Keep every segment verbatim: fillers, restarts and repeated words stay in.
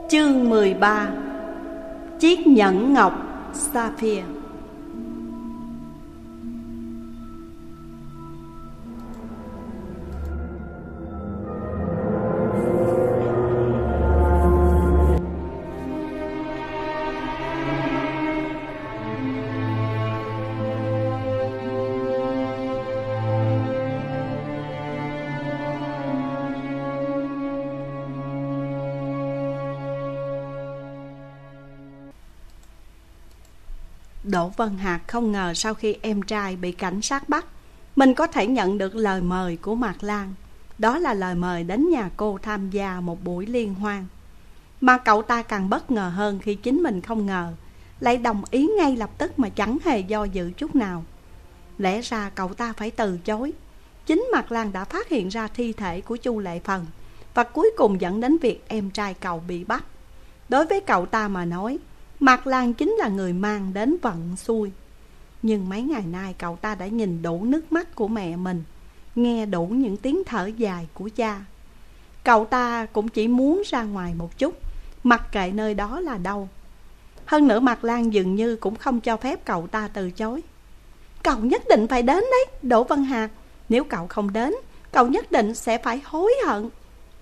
Chương mười ba. Chiếc nhẫn ngọc Sapphire. Đỗ Vân Hạc không ngờ sau khi em trai bị cảnh sát bắt, mình có thể nhận được lời mời của Mạc Lan. Đó là lời mời đến nhà cô tham gia một buổi liên hoan. Mà cậu ta càng bất ngờ hơn khi chính mình không ngờ, lại đồng ý ngay lập tức mà chẳng hề do dự chút nào. Lẽ ra cậu ta phải từ chối. Chính Mạc Lan đã phát hiện ra thi thể của Chu Lệ Phần, và cuối cùng dẫn đến việc em trai cậu bị bắt. Đối với cậu ta mà nói, Mạc Lan chính là người mang đến vận xui. Nhưng mấy ngày nay cậu ta đã nhìn đủ nước mắt của mẹ mình, nghe đủ những tiếng thở dài của cha. Cậu ta cũng chỉ muốn ra ngoài một chút, mặc kệ nơi đó là đâu. Hơn nữa Mạc Lan dường như cũng không cho phép cậu ta từ chối. Cậu nhất định phải đến đấy, Đỗ Vân Hạc. Nếu cậu không đến, cậu nhất định sẽ phải hối hận.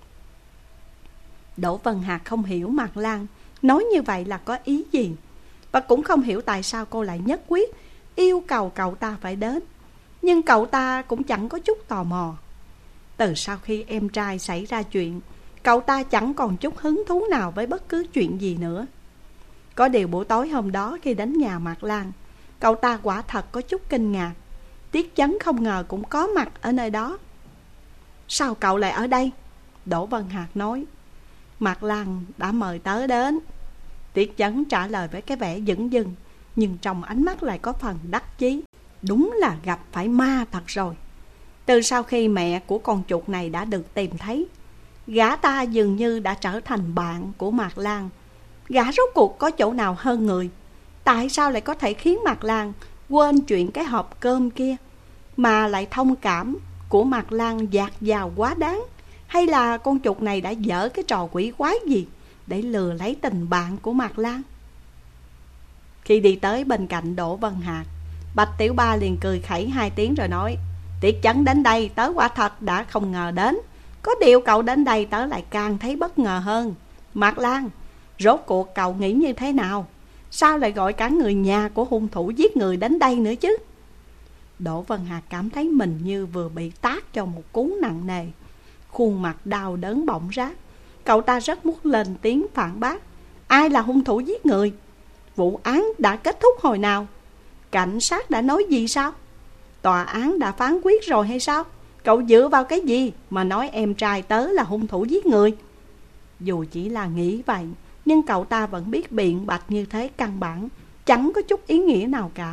Đỗ Vân Hạc không hiểu Mạc Lan nói như vậy là có ý gì, và cũng không hiểu tại sao cô lại nhất quyết yêu cầu cậu ta phải đến. Nhưng cậu ta cũng chẳng có chút tò mò. Từ sau khi em trai xảy ra chuyện, cậu ta chẳng còn chút hứng thú nào với bất cứ chuyện gì nữa. Có điều buổi tối hôm đó khi đến nhà Mạc Lan, cậu ta quả thật có chút kinh ngạc. Tiết Chấn không ngờ cũng có mặt ở nơi đó. Sao cậu lại ở đây? Đỗ Vân Hạc nói. Mạc Lan đã mời tớ đến. Tiết Chấn trả lời với cái vẻ dửng dưng, nhưng trong ánh mắt lại có phần đắc chí. Đúng là gặp phải ma thật rồi. Từ sau khi mẹ của con chuột này đã được tìm thấy, gã ta dường như đã trở thành bạn của Mạc Lan. Gã rốt cuộc có chỗ nào hơn người? Tại sao lại có thể khiến Mạc Lan quên chuyện cái hộp cơm kia, mà lại thông cảm của Mạc Lan dạt dào quá đáng? Hay là con chuột này đã dở cái trò quỷ quái gì để lừa lấy tình bạn của Mạc Lan? Khi đi tới bên cạnh Đỗ Vân Hạc, Bạch Tiểu Ba liền cười khẩy hai tiếng rồi nói: Tiết Chấn đến đây tớ quả thật đã không ngờ đến. Có điều cậu đến đây tớ lại càng thấy bất ngờ hơn. Mạc Lan, rốt cuộc cậu nghĩ như thế nào? Sao lại gọi cả người nhà của hung thủ giết người đến đây nữa chứ? Đỗ Vân Hạc cảm thấy mình như vừa bị tát cho một cú nặng nề. Khuôn mặt đau đớn bỏng rát. Cậu ta rất muốn lên tiếng phản bác. Ai là hung thủ giết người? Vụ án đã kết thúc hồi nào? Cảnh sát đã nói gì sao? Tòa án đã phán quyết rồi hay sao? Cậu dựa vào cái gì mà nói em trai tớ là hung thủ giết người? Dù chỉ là nghĩ vậy, nhưng cậu ta vẫn biết biện bạch như thế căn bản chẳng có chút ý nghĩa nào cả.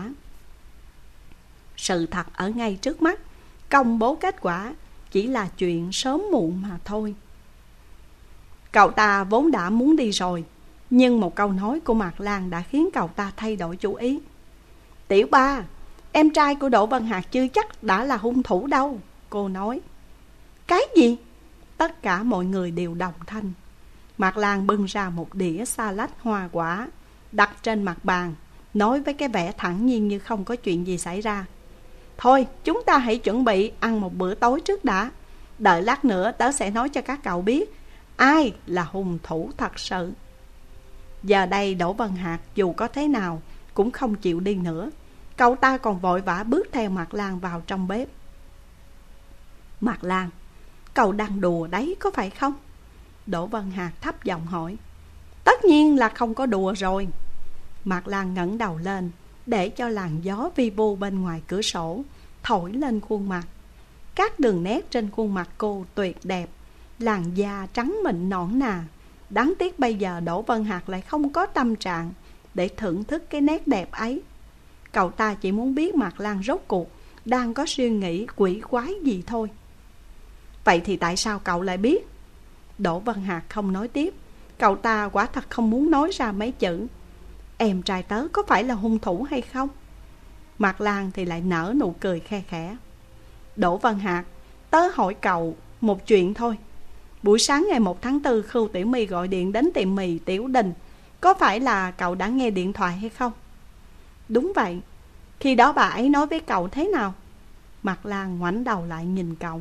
Sự thật ở ngay trước mắt, công bố kết quả chỉ là chuyện sớm muộn mà thôi. Cậu ta vốn đã muốn đi rồi, nhưng một câu nói của Mạc Lan đã khiến cậu ta thay đổi chủ ý. Tiểu Ba, em trai của Đỗ Vân Hạc chưa chắc đã là hung thủ đâu, cô nói. Cái gì? Tất cả mọi người đều đồng thanh. Mạc Lan bưng ra một đĩa salad hoa quả đặt trên mặt bàn, nói với cái vẻ thản nhiên như không có chuyện gì xảy ra. Thôi, chúng ta hãy chuẩn bị ăn một bữa tối trước đã. Đợi lát nữa tớ sẽ nói cho các cậu biết ai là hung thủ thật sự. Giờ đây Đỗ Vân Hạc dù có thế nào cũng không chịu đi nữa. Cậu ta còn vội vã bước theo Mạc Lan vào trong bếp. Mạc Lan, cậu đang đùa đấy có phải không? Đỗ Vân Hạc thấp giọng hỏi. Tất nhiên là không có đùa rồi. Mạc Lan ngẩng đầu lên, để cho làn gió vi vu bên ngoài cửa sổ thổi lên khuôn mặt. Các đường nét trên khuôn mặt cô tuyệt đẹp, làn da trắng mịn nõn nà. Đáng tiếc bây giờ Đỗ Vân Hạc lại không có tâm trạng để thưởng thức cái nét đẹp ấy. Cậu ta chỉ muốn biết Mạc Lan rốt cuộc đang có suy nghĩ quỷ quái gì thôi. Vậy thì tại sao cậu lại biết? Đỗ Vân Hạc không nói tiếp. Cậu ta quả thật không muốn nói ra mấy chữ em trai tớ có phải là hung thủ hay không? Mạc Lan thì lại nở nụ cười khe khẽ. Đỗ Vân Hạc, tớ hỏi cậu một chuyện thôi. Buổi sáng ngày một tháng tư, Khưu Tiểu My gọi điện đến tiệm mì Tiểu Đình. Có phải là cậu đã nghe điện thoại hay không? Đúng vậy. Khi đó bà ấy nói với cậu thế nào? Mạc Lan ngoảnh đầu lại nhìn cậu.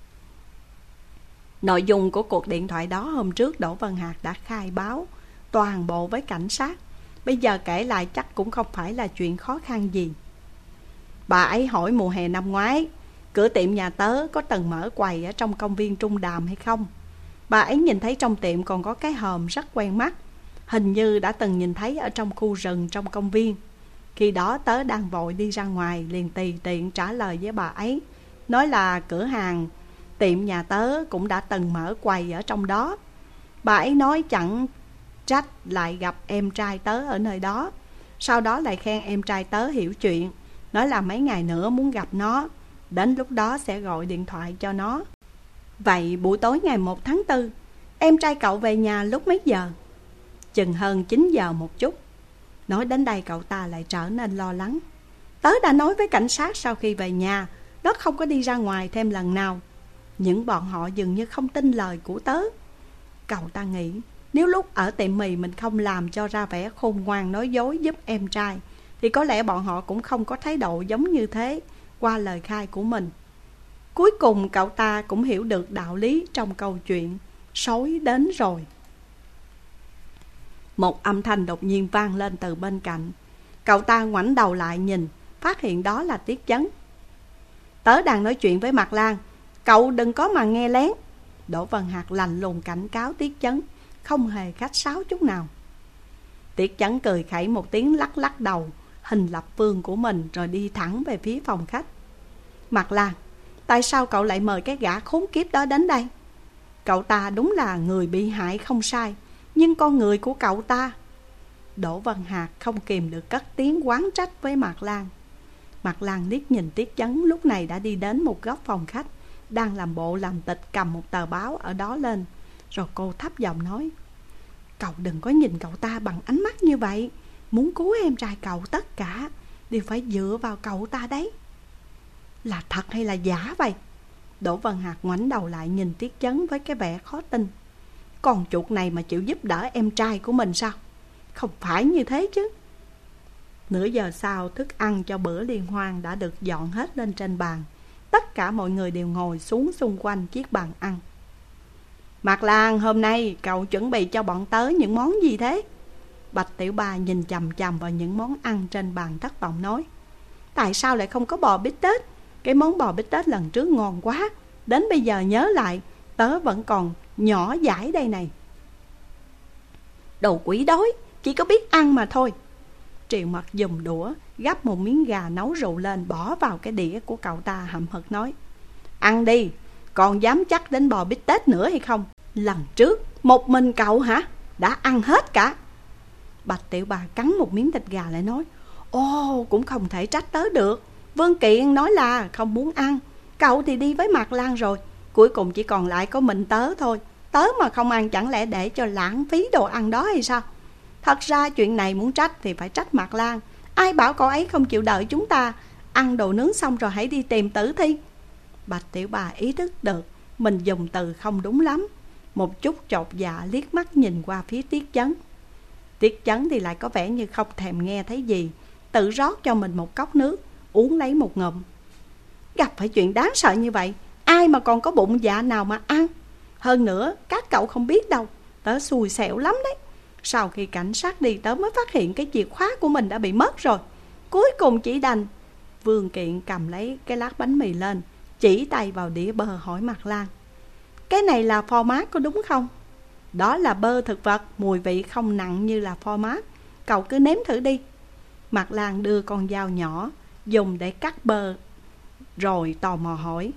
Nội dung của cuộc điện thoại đó hôm trước Đỗ Văn Hạc đã khai báo toàn bộ với cảnh sát. Bây giờ kể lại chắc cũng không phải là chuyện khó khăn gì. Bà ấy hỏi mùa hè năm ngoái cửa tiệm nhà tớ có từng mở quầy ở trong công viên Trung Đàm hay không. Bà ấy nhìn thấy trong tiệm còn có cái hòm rất quen mắt, hình như đã từng nhìn thấy ở trong khu rừng trong công viên. Khi đó tớ đang vội đi ra ngoài, liền tùy tiện trả lời với bà ấy, nói là cửa hàng tiệm nhà tớ cũng đã từng mở quầy ở trong đó. Bà ấy nói chẳng trách lại gặp em trai tớ ở nơi đó. Sau đó lại khen em trai tớ hiểu chuyện, nói là mấy ngày nữa muốn gặp nó, đến lúc đó sẽ gọi điện thoại cho nó. Vậy buổi tối ngày một tháng tư, em trai cậu về nhà lúc mấy giờ? Chừng hơn chín giờ một chút. Nói đến đây cậu ta lại trở nên lo lắng. Tớ đã nói với cảnh sát sau khi về nhà nó không có đi ra ngoài thêm lần nào. Nhưng bọn họ dường như không tin lời của tớ. Cậu ta nghĩ nếu lúc ở tiệm mì mình không làm cho ra vẻ khôn ngoan nói dối giúp em trai, thì có lẽ bọn họ cũng không có thái độ giống như thế qua lời khai của mình. Cuối cùng cậu ta cũng hiểu được đạo lý trong câu chuyện sói đến rồi. Một âm thanh đột nhiên vang lên từ bên cạnh. Cậu ta ngoảnh đầu lại nhìn, phát hiện đó là Tiết Chấn. Tớ đang nói chuyện với Mạc Lan, cậu đừng có mà nghe lén. Đỗ Văn Hạc lạnh lùng cảnh cáo Tiết Chấn, không hề khách sáo chút nào. Tiết Chấn cười khẩy một tiếng, lắc lắc đầu hình lập phương của mình, rồi đi thẳng về phía phòng khách. Mạc Lan, tại sao cậu lại mời cái gã khốn kiếp đó đến đây? Cậu ta đúng là người bị hại không sai, nhưng con người của cậu ta... Đỗ Văn Hạc không kìm được cất tiếng oán trách với Mạc Lan. Mạc Lan liếc nhìn Tiết Chấn lúc này đã đi đến một góc phòng khách, đang làm bộ làm tịch cầm một tờ báo ở đó lên. Rồi cô thấp giọng nói, cậu đừng có nhìn cậu ta bằng ánh mắt như vậy. Muốn cứu em trai cậu tất cả đều phải dựa vào cậu ta đấy. Là thật hay là giả vậy? Đỗ Văn Hạc ngoảnh đầu lại nhìn Tiết Chấn với cái vẻ khó tin. Con chuột này mà chịu giúp đỡ em trai của mình sao? Không phải như thế chứ. Nửa giờ sau, thức ăn cho bữa liên hoan đã được dọn hết lên trên bàn. Tất cả mọi người đều ngồi xuống xung quanh chiếc bàn ăn. Mạc Lan, hôm nay cậu chuẩn bị cho bọn tớ những món gì thế? Bạch Tiểu Ba nhìn chằm chằm vào những món ăn trên bàn thất vọng nói, tại sao lại không có bò bít tết? Cái món bò bít tết lần trước ngon quá, đến bây giờ nhớ lại tớ vẫn còn nhỏ dãi đây này. Đồ quỷ đói, chỉ có biết ăn mà thôi. Triệu Mật dùng đũa gắp một miếng gà nấu rượu lên, bỏ vào cái đĩa của cậu ta, hậm hực nói, ăn đi, còn dám chắc đến bò bít tết nữa hay không? Lần trước một mình cậu hả? Đã ăn hết cả. Bạch Tiểu Bà cắn một miếng thịt gà lại nói, ồ, cũng không thể trách tớ được. Vương Kiện nói là không muốn ăn, cậu thì đi với Mạc Lan rồi, cuối cùng chỉ còn lại có mình tớ thôi. Tớ mà không ăn chẳng lẽ để cho lãng phí đồ ăn đó hay sao? Thật ra chuyện này muốn trách thì phải trách Mạc Lan. Ai bảo cậu ấy không chịu đợi chúng ta ăn đồ nướng xong rồi hãy đi tìm tử thi? Bạch Tiểu Bà ý thức được mình dùng từ không đúng lắm, một chút chột dạ liếc mắt nhìn qua phía Tiết Chấn. Tiết Chấn thì lại có vẻ như không thèm nghe thấy gì, tự rót cho mình một cốc nước, uống lấy một ngụm. Gặp phải chuyện đáng sợ như vậy, ai mà còn có bụng dạ nào mà ăn? Hơn nữa, các cậu không biết đâu, tớ xui xẻo lắm đấy. Sau khi cảnh sát đi, tớ mới phát hiện cái chìa khóa của mình đã bị mất rồi. Cuối cùng chỉ đành... Vương Kiện cầm lấy cái lát bánh mì lên, chỉ tay vào đĩa bơ hỏi Mạc Lan, cái này là phô mát có đúng không? Đó là bơ thực vật, mùi vị không nặng như là phô mát, cậu cứ nếm thử đi. Mạc Lan đưa con dao nhỏ dùng để cắt bơ, rồi tò mò hỏi,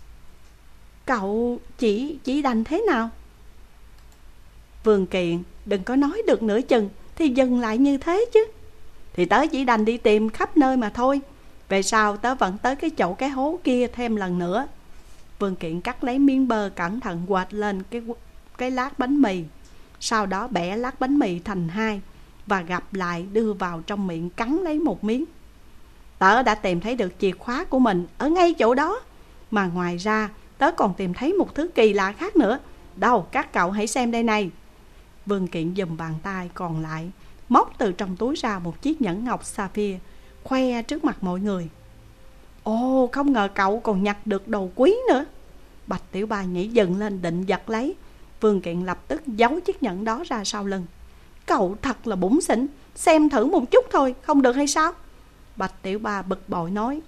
cậu chỉ chỉ đành thế nào? Vương Kiện đừng có nói được nửa chừng thì dừng lại như thế chứ. Thì tớ chỉ đành đi tìm khắp nơi mà thôi. Về sau tớ vẫn tới cái chỗ cái hố kia thêm lần nữa. Vương Kiện cắt lấy miếng bơ, cẩn thận quệt lên cái, cái lát bánh mì. Sau đó bẻ lát bánh mì thành hai và gập lại đưa vào trong miệng cắn lấy một miếng. Tớ đã tìm thấy được chìa khóa của mình ở ngay chỗ đó. Mà ngoài ra tớ còn tìm thấy một thứ kỳ lạ khác nữa. Đâu, các cậu hãy xem đây này. Vương Kiện giùm bàn tay còn lại, móc từ trong túi ra một chiếc nhẫn ngọc sapphire, khoe trước mặt mọi người. Ồ, không ngờ cậu còn nhặt được đồ quý nữa. Bạch Tiểu Ba nhảy dựng lên định giật lấy. Vương Kiện lập tức giấu chiếc nhẫn đó ra sau lưng. Cậu thật là bủn xỉn, xem thử một chút thôi, không được hay sao? Bạch Tiểu Ba bực bội nói.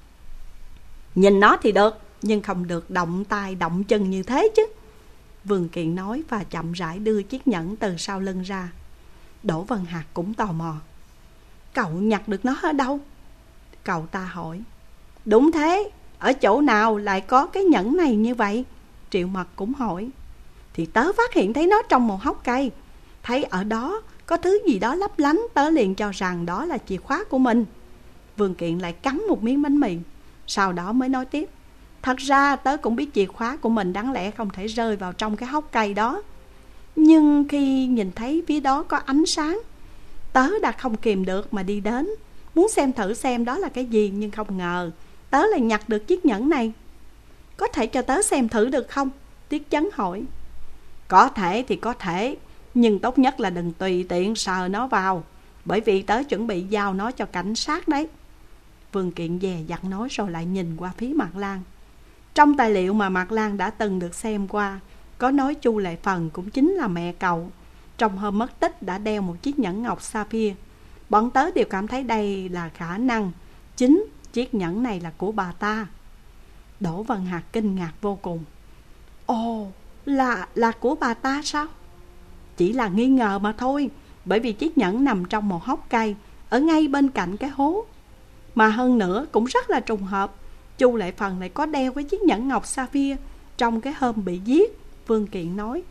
Nhìn nó thì được, nhưng không được động tay động chân như thế chứ. Vương Kiện nói và chậm rãi đưa chiếc nhẫn từ sau lưng ra. Đỗ Vân Hạc cũng tò mò. Cậu nhặt được nó ở đâu? Cậu ta hỏi. Đúng thế, ở chỗ nào lại có cái nhẫn này như vậy? Triệu Mật cũng hỏi. Thì tớ phát hiện thấy nó trong một hốc cây. Thấy ở đó có thứ gì đó lấp lánh, tớ liền cho rằng đó là chìa khóa của mình. Vương Kiện lại cắn một miếng bánh mì, sau đó mới nói tiếp. Thật ra tớ cũng biết chìa khóa của mình đáng lẽ không thể rơi vào trong cái hốc cây đó. Nhưng khi nhìn thấy phía đó có ánh sáng, tớ đã không kìm được mà đi đến, muốn xem thử xem đó là cái gì. Nhưng không ngờ tớ lại nhặt được chiếc nhẫn này. Có thể cho tớ xem thử được không? Tiết Chấn hỏi. Có thể thì có thể, nhưng tốt nhất là đừng tùy tiện sờ nó vào, bởi vì tớ chuẩn bị giao nó cho cảnh sát đấy. Vương Kiện dè dặt nói rồi lại nhìn qua phía Mạc Lan. Trong tài liệu mà Mạc Lan đã từng được xem qua, có nói Chu Lệ Phần cũng chính là mẹ cậu, trong hôm mất tích đã đeo một chiếc nhẫn ngọc sapphire. Bọn tớ đều cảm thấy đây là khả năng chính chiếc nhẫn này là của bà ta. Đỗ Vân Hạc kinh ngạc vô cùng. Ồ, là, là của bà ta sao? Chỉ là nghi ngờ mà thôi, bởi vì chiếc nhẫn nằm trong một hốc cây ở ngay bên cạnh cái hố. Mà hơn nữa cũng rất là trùng hợp, Chu Lệ Phần lại có đeo cái chiếc nhẫn ngọc sapphire trong cái hôm bị giết. Vương Kiện nói.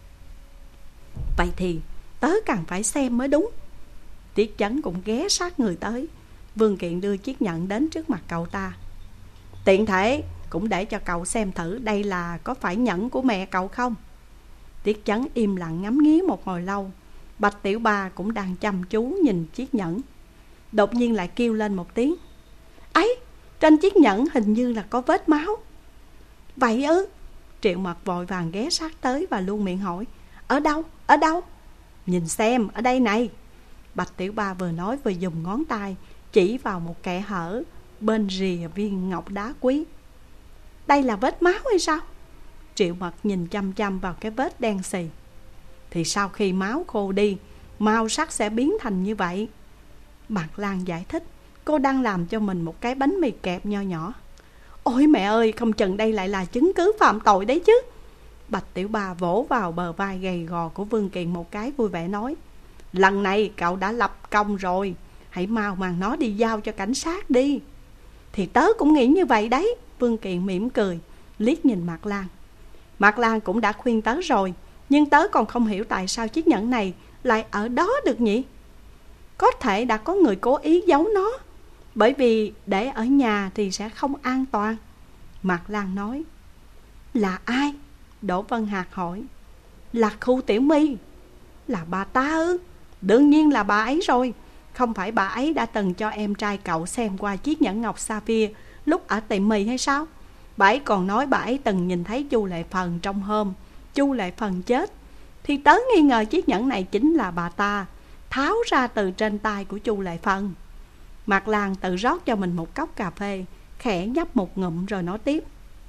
Vậy thì tớ cần phải xem mới đúng. Tiết Chấn cũng ghé sát người tới. Vương Kiện đưa chiếc nhẫn đến trước mặt cậu ta. Tiện thể cũng để cho cậu xem thử đây là có phải nhẫn của mẹ cậu không. Tiết Chấn im lặng ngắm nghía một hồi lâu. Bạch Tiểu Ba cũng đang chăm chú nhìn chiếc nhẫn, đột nhiên lại kêu lên một tiếng. Ấy, trên chiếc nhẫn hình như là có vết máu. Vậy ư? Triệu Mật vội vàng ghé sát tới và luôn miệng hỏi. Ở đâu? Ở đâu? Nhìn xem, ở đây này. Bạch Tiểu Ba vừa nói vừa dùng ngón tay chỉ vào một kẽ hở bên rìa viên ngọc đá quý. Đây là vết máu hay sao? Triệu Mật nhìn chăm chăm vào cái vết đen xì. Thì sau khi máu khô đi, màu sắc sẽ biến thành như vậy. Mạc Lan giải thích. Cô đang làm cho mình một cái bánh mì kẹp nho nhỏ. Ôi mẹ ơi, không chừng đây lại là chứng cứ phạm tội đấy chứ. Bạch Tiểu Ba vỗ vào bờ vai gầy gò của Vương Kiện một cái, vui vẻ nói. Lần này cậu đã lập công rồi, hãy mau mang nó đi giao cho cảnh sát đi. Thì tớ cũng nghĩ như vậy đấy. Vương Kiện mỉm cười, liếc nhìn Mạc Lan. Mạc Lan cũng đã khuyên tớ rồi, nhưng tớ còn không hiểu tại sao chiếc nhẫn này lại ở đó được nhỉ? Có thể đã có người cố ý giấu nó, bởi vì để ở nhà thì sẽ không an toàn. Mạc Lan nói. Là ai? Đỗ Vân Hạc hỏi. Là Khu Tiểu My. Là bà ta ư? Đương nhiên là bà ấy rồi. Không phải bà ấy đã từng cho em trai cậu xem qua chiếc nhẫn ngọc sapphire lúc ở tiệm mì hay sao? Bà ấy còn nói bà ấy từng nhìn thấy Chu Lệ Phần trong hôm Chu Lệ Phần chết. Thì tớ nghi ngờ chiếc nhẫn này chính là bà ta tháo ra từ trên tay của Chu Lệ Phần. Mạc Lan tự rót cho mình một cốc cà phê, khẽ nhấp một ngụm rồi nói tiếp.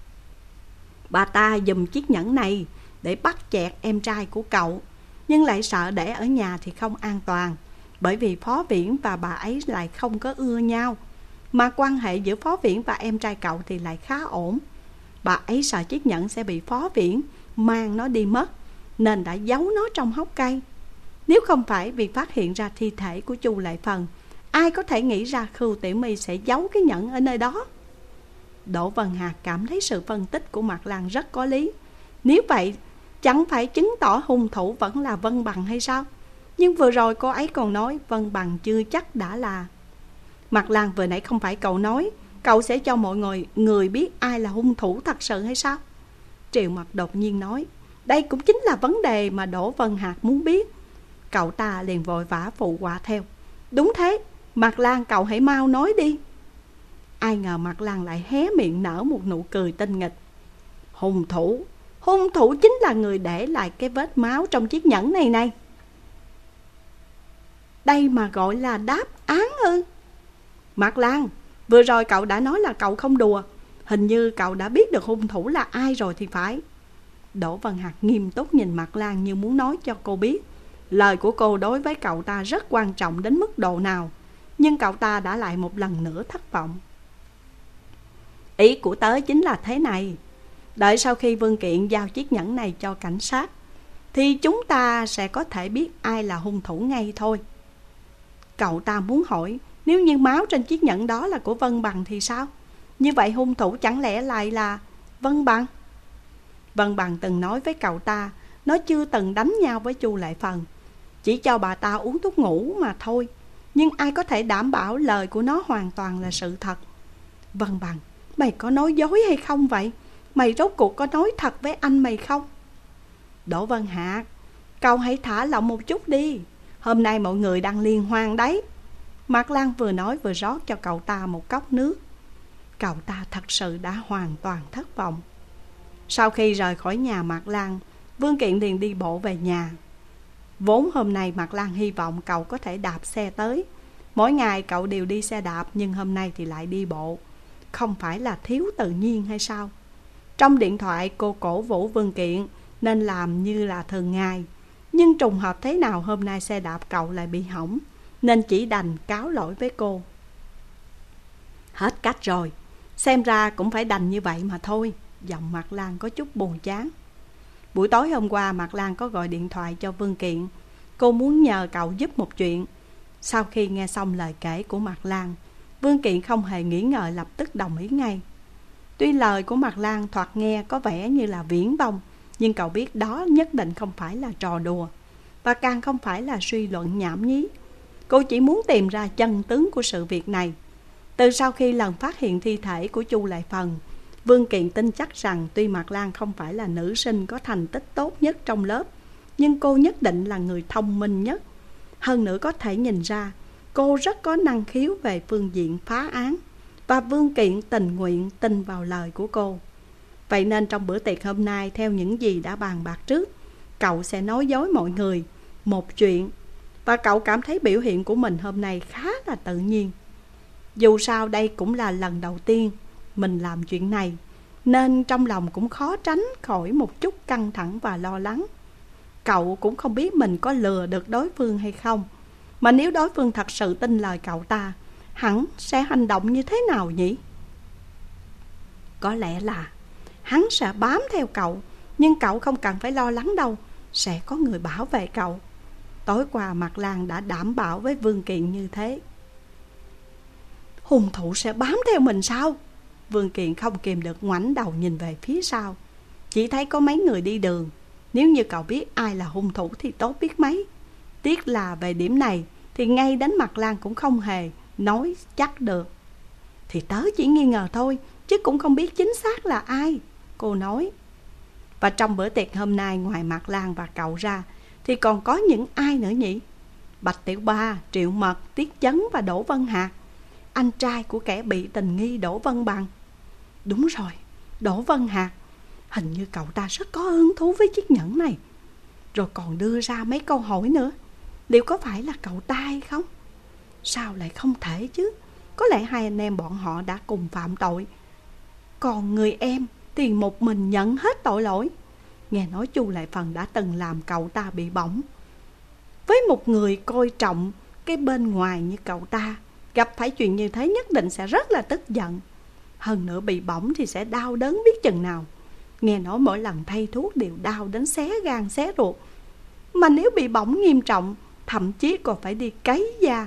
Bà ta dùng chiếc nhẫn này để bắt chẹt em trai của cậu, nhưng lại sợ để ở nhà thì không an toàn, bởi vì Phó Viễn và bà ấy lại không có ưa nhau, mà quan hệ giữa Phó Viễn và em trai cậu thì lại khá ổn. Bà ấy sợ chiếc nhẫn sẽ bị Phó Viễn mang nó đi mất, nên đã giấu nó trong hốc cây. Nếu không phải vì phát hiện ra thi thể của Chu Lệ Phần, ai có thể nghĩ ra Khưu Tiểu My sẽ giấu cái nhẫn ở nơi đó. Đỗ Vân Hạc cảm thấy sự phân tích của Mạc Lan rất có lý. Nếu vậy, chẳng phải chứng tỏ hung thủ vẫn là Vân Bằng hay sao? Nhưng vừa rồi cô ấy còn nói Vân Bằng chưa chắc đã là. Mạc Lan, vừa nãy không phải cậu nói cậu sẽ cho mọi người người biết ai là hung thủ thật sự hay sao? Triệu Mật đột nhiên nói. Đây cũng chính là vấn đề mà Đỗ Vân Hạc muốn biết. Cậu ta liền vội vã phụ họa theo. Đúng thế, Mạc Lan, cậu hãy mau nói đi. Ai ngờ Mạc Lan lại hé miệng nở một nụ cười tinh nghịch. Hung thủ Hung thủ chính là người để lại cái vết máu trong chiếc nhẫn này này. Đây mà gọi là đáp án ư? Mạc Lan, vừa rồi cậu đã nói là cậu không đùa. Hình như cậu đã biết được hung thủ là ai rồi thì phải. Đỗ Văn Hạc nghiêm túc nhìn Mạc Lan như muốn nói cho cô biết lời của cô đối với cậu ta rất quan trọng đến mức độ nào. Nhưng cậu ta đã lại một lần nữa thất vọng. Ý của tớ chính là thế này. Đợi sau khi Vương Kiện giao chiếc nhẫn này cho cảnh sát thì chúng ta sẽ có thể biết ai là hung thủ ngay thôi. Cậu ta muốn hỏi, nếu như máu trên chiếc nhẫn đó là của Vân Bằng thì sao? Như vậy hung thủ chẳng lẽ lại là Vân Bằng? Vân Bằng từng nói với cậu ta nó chưa từng đánh nhau với Chu Lệ Phần, chỉ cho bà ta uống thuốc ngủ mà thôi. Nhưng ai có thể đảm bảo lời của nó hoàn toàn là sự thật? Vân Bằng, mày có nói dối hay không vậy? Mày rốt cuộc có nói thật với anh mày không? Đỗ Văn Hạc, cậu hãy thả lỏng một chút đi. Hôm nay mọi người đang liên hoan đấy. Mạc Lan vừa nói vừa rót cho cậu ta một cốc nước. Cậu ta thật sự đã hoàn toàn thất vọng. Sau khi rời khỏi nhà Mạc Lan, Vương Kiện liền đi bộ về nhà. Vốn hôm nay Mạc Lan hy vọng cậu có thể đạp xe tới. Mỗi ngày cậu đều đi xe đạp, nhưng hôm nay thì lại đi bộ. Không phải là thiếu tự nhiên hay sao? Trong điện thoại cô cổ vũ Vương Kiện nên làm như là thường ngày. Nhưng trùng hợp thế nào hôm nay xe đạp cậu lại bị hỏng, nên chỉ đành cáo lỗi với cô. Hết cách rồi, xem ra cũng phải đành như vậy mà thôi. Giọng Mạc Lan có chút buồn chán. Buổi tối hôm qua Mạc Lan có gọi điện thoại cho Vương Kiện. Cô muốn nhờ cậu giúp một chuyện. Sau khi nghe xong lời kể của Mạc Lan, Vương Kiện không hề nghĩ ngợi lập tức đồng ý ngay. Tuy lời của Mạc Lan thoạt nghe có vẻ như là viển vông, nhưng cậu biết đó nhất định không phải là trò đùa, và càng không phải là suy luận nhảm nhí. Cô chỉ muốn tìm ra chân tướng của sự việc này. Từ sau khi lần phát hiện thi thể của Chu Lệ Phần, Vương Kiện tin chắc rằng tuy Mạc Lan không phải là nữ sinh có thành tích tốt nhất trong lớp, nhưng cô nhất định là người thông minh nhất. Hơn nữa có thể nhìn ra cô rất có năng khiếu về phương diện phá án, và Vương Kiện tình nguyện tin vào lời của cô. Vậy nên trong bữa tiệc hôm nay, theo những gì đã bàn bạc trước, cậu sẽ nói dối mọi người một chuyện. Và cậu cảm thấy biểu hiện của mình hôm nay khá là tự nhiên. Dù sao đây cũng là lần đầu tiên mình làm chuyện này, nên trong lòng cũng khó tránh khỏi một chút căng thẳng và lo lắng. Cậu cũng không biết mình có lừa được đối phương hay không. Mà nếu đối phương thật sự tin lời cậu ta, hắn sẽ hành động như thế nào nhỉ? Có lẽ là hắn sẽ bám theo cậu, nhưng cậu không cần phải lo lắng đâu, sẽ có người bảo vệ cậu. Tối qua Mạc Lan đã đảm bảo với Vương Kiện như thế. Hung thủ sẽ bám theo mình sao? Vương Kiện không kìm được ngoảnh đầu nhìn về phía sau. Chỉ thấy có mấy người đi đường. Nếu như cậu biết ai là hung thủ thì tốt biết mấy. Tiếc là về điểm này thì ngay đến Mạc Lan cũng không hề nói chắc được. Thì tớ chỉ nghi ngờ thôi, chứ cũng không biết chính xác là ai, cô nói. Và trong bữa tiệc hôm nay, ngoài Mạc Lan và cậu ra thì còn có những ai nữa nhỉ? Bạch Tiểu Ba, Triệu Mật, Tiết Chấn và Đỗ Văn Hạc, anh trai của kẻ bị tình nghi Đỗ Văn Bằng. Đúng rồi, Đỗ Văn Hạc. Hình như cậu ta rất có hứng thú với chiếc nhẫn này, rồi còn đưa ra mấy câu hỏi nữa. Liệu có phải là cậu ta hay không? Sao lại không thể chứ? Có lẽ hai anh em bọn họ đã cùng phạm tội, còn người em thì một mình nhận hết tội lỗi. Nghe nói Chu Lệ Phần đã từng làm cậu ta bị bỏng. Với một người coi trọng cái bên ngoài như cậu ta, gặp phải chuyện như thế nhất định sẽ rất là tức giận. Hơn nữa bị bỏng thì sẽ đau đớn biết chừng nào. Nghe nói mỗi lần thay thuốc đều đau đến xé gan xé ruột. Mà nếu bị bỏng nghiêm trọng, thậm chí còn phải đi cấy da.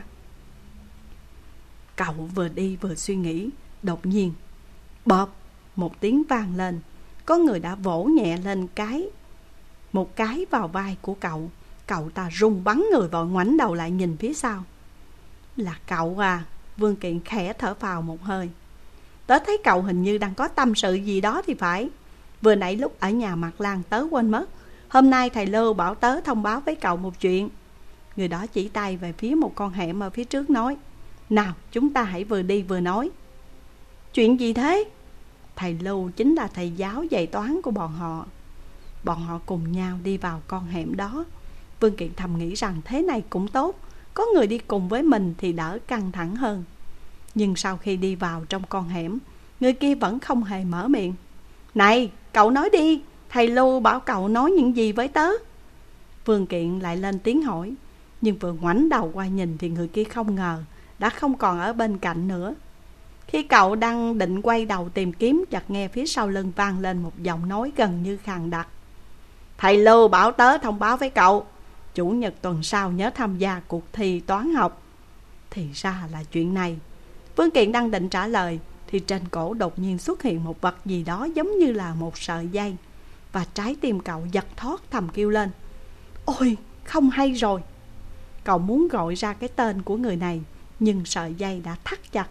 Cậu vừa đi vừa suy nghĩ. Đột nhiên bộp một tiếng vang lên. Có người đã vỗ nhẹ lên cái một cái vào vai của cậu. Cậu ta run bắn người, vội ngoảnh đầu lại nhìn phía sau. Là cậu à? Vương Kiện khẽ thở phào một hơi. Tớ thấy cậu hình như đang có tâm sự gì đó thì phải. Vừa nãy lúc ở nhà Mạc Lan tớ quên mất. Hôm nay thầy Lưu bảo tớ thông báo với cậu một chuyện. Người đó chỉ tay về phía một con hẻm ở phía trước nói. Nào chúng ta hãy vừa đi vừa nói. Chuyện gì thế? Thầy Lưu chính là thầy giáo dạy toán của bọn họ. Bọn họ cùng nhau đi vào con hẻm đó. Vương Kiện thầm nghĩ rằng thế này cũng tốt, có người đi cùng với mình thì đỡ căng thẳng hơn. Nhưng sau khi đi vào trong con hẻm, người kia vẫn không hề mở miệng. Này, cậu nói đi, thầy Lưu bảo cậu nói những gì với tớ? Vương Kiện lại lên tiếng hỏi. Nhưng vừa ngoảnh đầu qua nhìn thì người kia không ngờ đã không còn ở bên cạnh nữa. Khi cậu đang định quay đầu tìm kiếm, chợt nghe phía sau lưng vang lên một giọng nói gần như khàn đặc. Thầy Lưu bảo tớ thông báo với cậu, chủ nhật tuần sau nhớ tham gia cuộc thi toán học. Thì ra là chuyện này. Vương Kiện đang định trả lời thì trên cổ đột nhiên xuất hiện một vật gì đó giống như là một sợi dây. Và trái tim cậu giật thót, thầm kêu lên. Ôi, không hay rồi. Cậu muốn gọi ra cái tên của người này, nhưng sợi dây đã thắt chặt.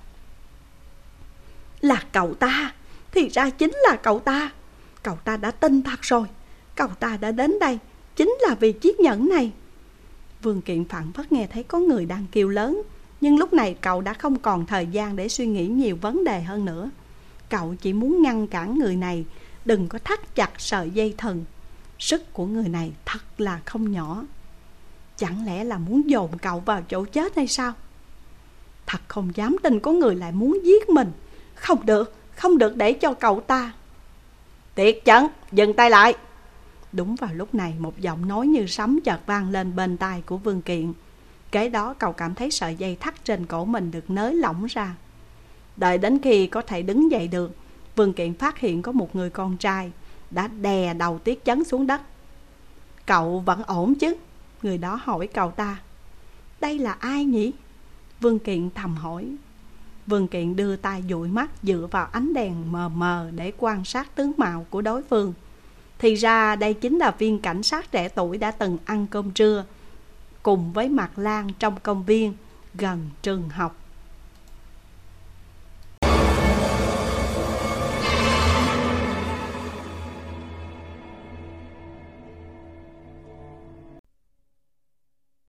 Là cậu ta, thì ra chính là cậu ta. Cậu ta đã tin thật rồi. Cậu ta đã đến đây chính là vì chiếc nhẫn này. Vương Kiện phảng phất nghe thấy có người đang kêu lớn. Nhưng lúc này cậu đã không còn thời gian để suy nghĩ nhiều vấn đề hơn nữa. Cậu chỉ muốn ngăn cản người này đừng có thắt chặt sợi dây thừng. Sức của người này thật là không nhỏ. Chẳng lẽ là muốn dồn cậu vào chỗ chết hay sao? Thật không dám tin có người lại muốn giết mình. Không được, không được để cho cậu ta. Tiệt Chấn, dừng tay lại. Đúng vào lúc này, một giọng nói như sấm chợt vang lên bên tai của Vương Kiện. Kế đó cậu cảm thấy sợi dây thắt trên cổ mình được nới lỏng ra. Đợi đến khi có thể đứng dậy được, Vương Kiện phát hiện có một người con trai đã đè đầu Tiết Chấn xuống đất. Cậu vẫn ổn chứ? Người đó hỏi cậu ta. Đây là ai nhỉ? Vương Kiện thầm hỏi. Vương Kiện đưa tay dụi mắt dựa vào ánh đèn mờ mờ để quan sát tướng mạo của đối phương. Thì ra đây chính là viên cảnh sát trẻ tuổi đã từng ăn cơm trưa cùng với Mạc Lan trong công viên gần trường học.